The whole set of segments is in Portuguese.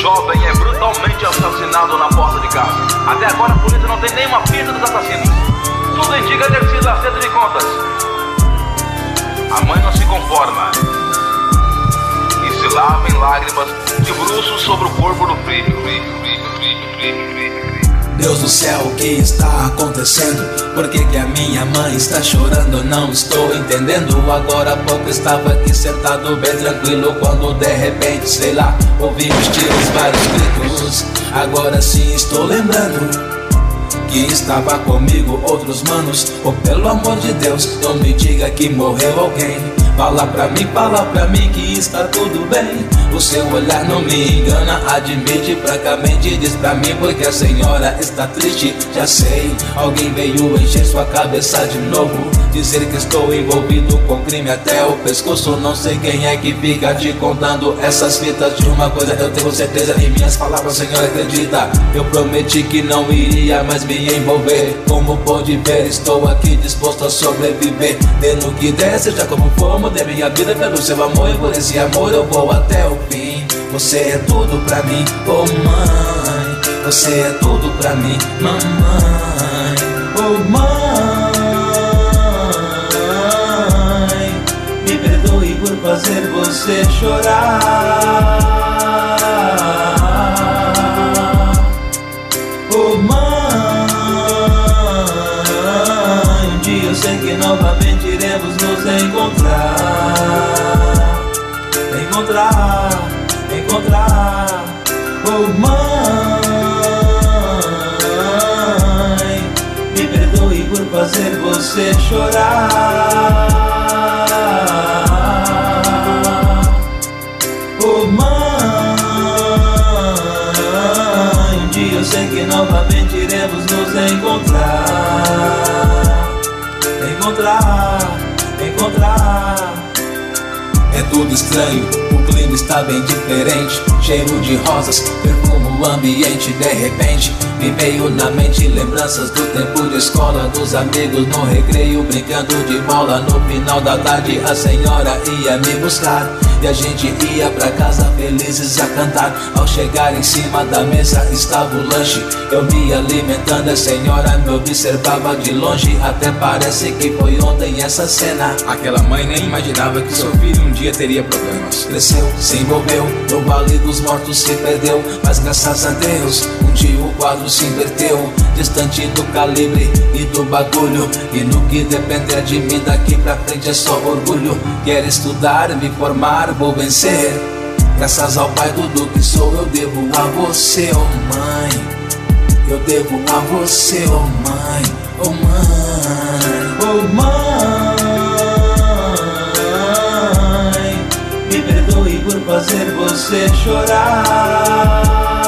jovem é brutalmente assassinado na porta de casa. Até agora a polícia não tem nenhuma pista dos assassinos. Tudo indica ter sido acerto de contas. A mãe não se conforma e se lava em lágrimas de bruços sobre o corpo do filho. Deus do céu, o que está acontecendo? Por que a minha mãe está chorando? Não estou entendendo. Agora há pouco estava aqui sentado bem tranquilo, quando de repente, sei lá, ouvimos tiros, vários gritos. Agora sim estou lembrando que estava comigo outros manos. Oh, pelo amor de Deus, não me diga que morreu alguém. Fala pra mim que está tudo bem. O seu olhar não me engana, admite francamente, diz pra mim porque a senhora está triste. Já sei, alguém veio encher sua cabeça de novo, dizer que estou envolvido com crime até o pescoço. Não sei quem é que fica te contando essas fitas. De uma coisa eu tenho certeza, em minhas palavras a senhora acredita. Eu prometi que não iria mais me envolver. Como pode ver, estou aqui disposto a sobreviver. Tendo que der, seja como for, mudei minha vida pelo seu amor, e por esse amor eu vou até o fim. Você é tudo pra mim, oh mãe. Você é tudo pra mim, mamãe. Oh mãe, me perdoe por fazer você chorar. Oh mãe, um dia eu sei que novamente iremos nos encontrar. Oh mãe, me perdoe por fazer você chorar. Oh mãe, um dia eu sei que novamente iremos nos encontrar. É tudo estranho, o clima está bem diferente. Cheiro de rosas, perfumo o ambiente. De repente me veio na mente lembranças do tempo de escola, dos amigos no recreio, brincando de bola. No final da tarde a senhora ia me buscar e a gente ia pra casa felizes a cantar. Ao chegar em cima da mesa estava o lanche, eu me alimentando, a senhora me observava de longe. Até parece que foi ontem essa cena. Aquela mãe nem imaginava que seu filho um dia teria problemas. Cresceu, se envolveu, no vale dos mortos se perdeu. Mas graças a Deus, um dia o quadro se inverteu. Distante do calibre e do bagulho, e no que depender de mim daqui pra frente é só orgulho. Quero estudar, me formar, vou vencer. Graças ao pai do que sou, eu devo a você, oh mãe. Eu devo a você, oh mãe, oh mãe, oh mãe. Me perdoe por fazer você chorar.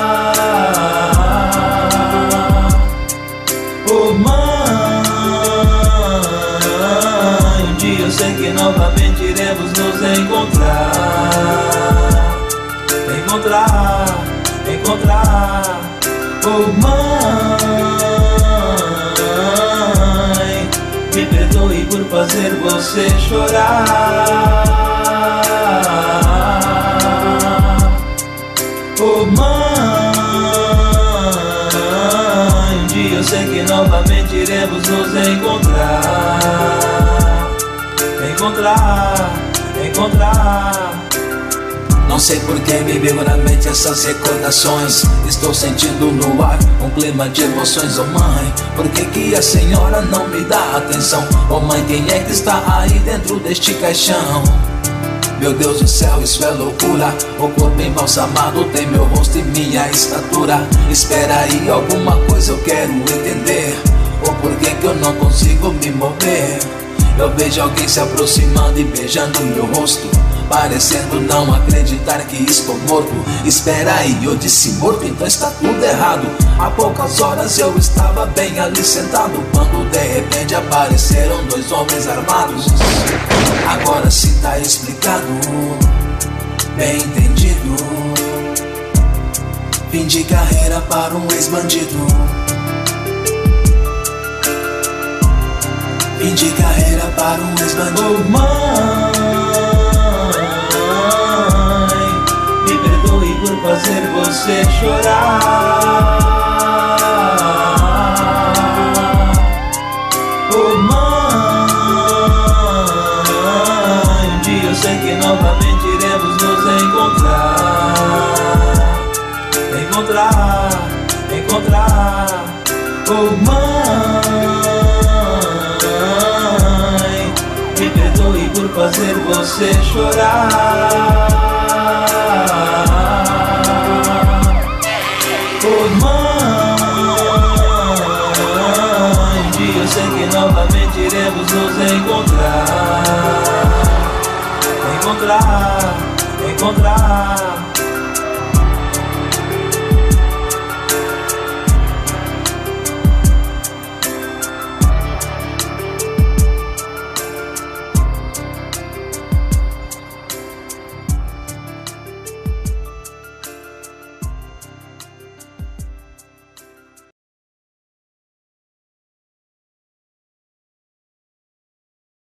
Oh mãe, um dia eu sei que novamente iremos nos encontrar. Oh mãe, me perdoe por fazer você chorar. Oh mãe, um dia eu sei que novamente iremos nos encontrar. Não sei por que me veio na mente essas recordações. Estou sentindo no ar um clima de emoções. Oh mãe, por que a senhora não me dá atenção? Oh mãe, quem é que está aí dentro deste caixão? Meu Deus do céu, isso é loucura. O corpo embalsamado tem meu rosto e minha estatura. Espera aí, alguma coisa eu quero entender. Ou por que eu não consigo me mover? Eu vejo alguém se aproximando e beijando meu rosto, parecendo não acreditar que estou morto. Espera aí, eu disse morto, então está tudo errado. Há poucas horas eu estava bem ali sentado, quando de repente apareceram dois homens armados. Agora sim tá explicado, bem entendido. Fim de carreira para um ex-bandido. Fim de carreira para um ex-bandido. Oh mãe, me perdoe por fazer fazer você chorar. Oh mãe, um dia eu sei que novamente iremos nos encontrar. Encontrar. Oh mãe, me perdoe por fazer você chorar. Oh mãe, um dia eu sei que novamente iremos nos encontrar. Encontrar.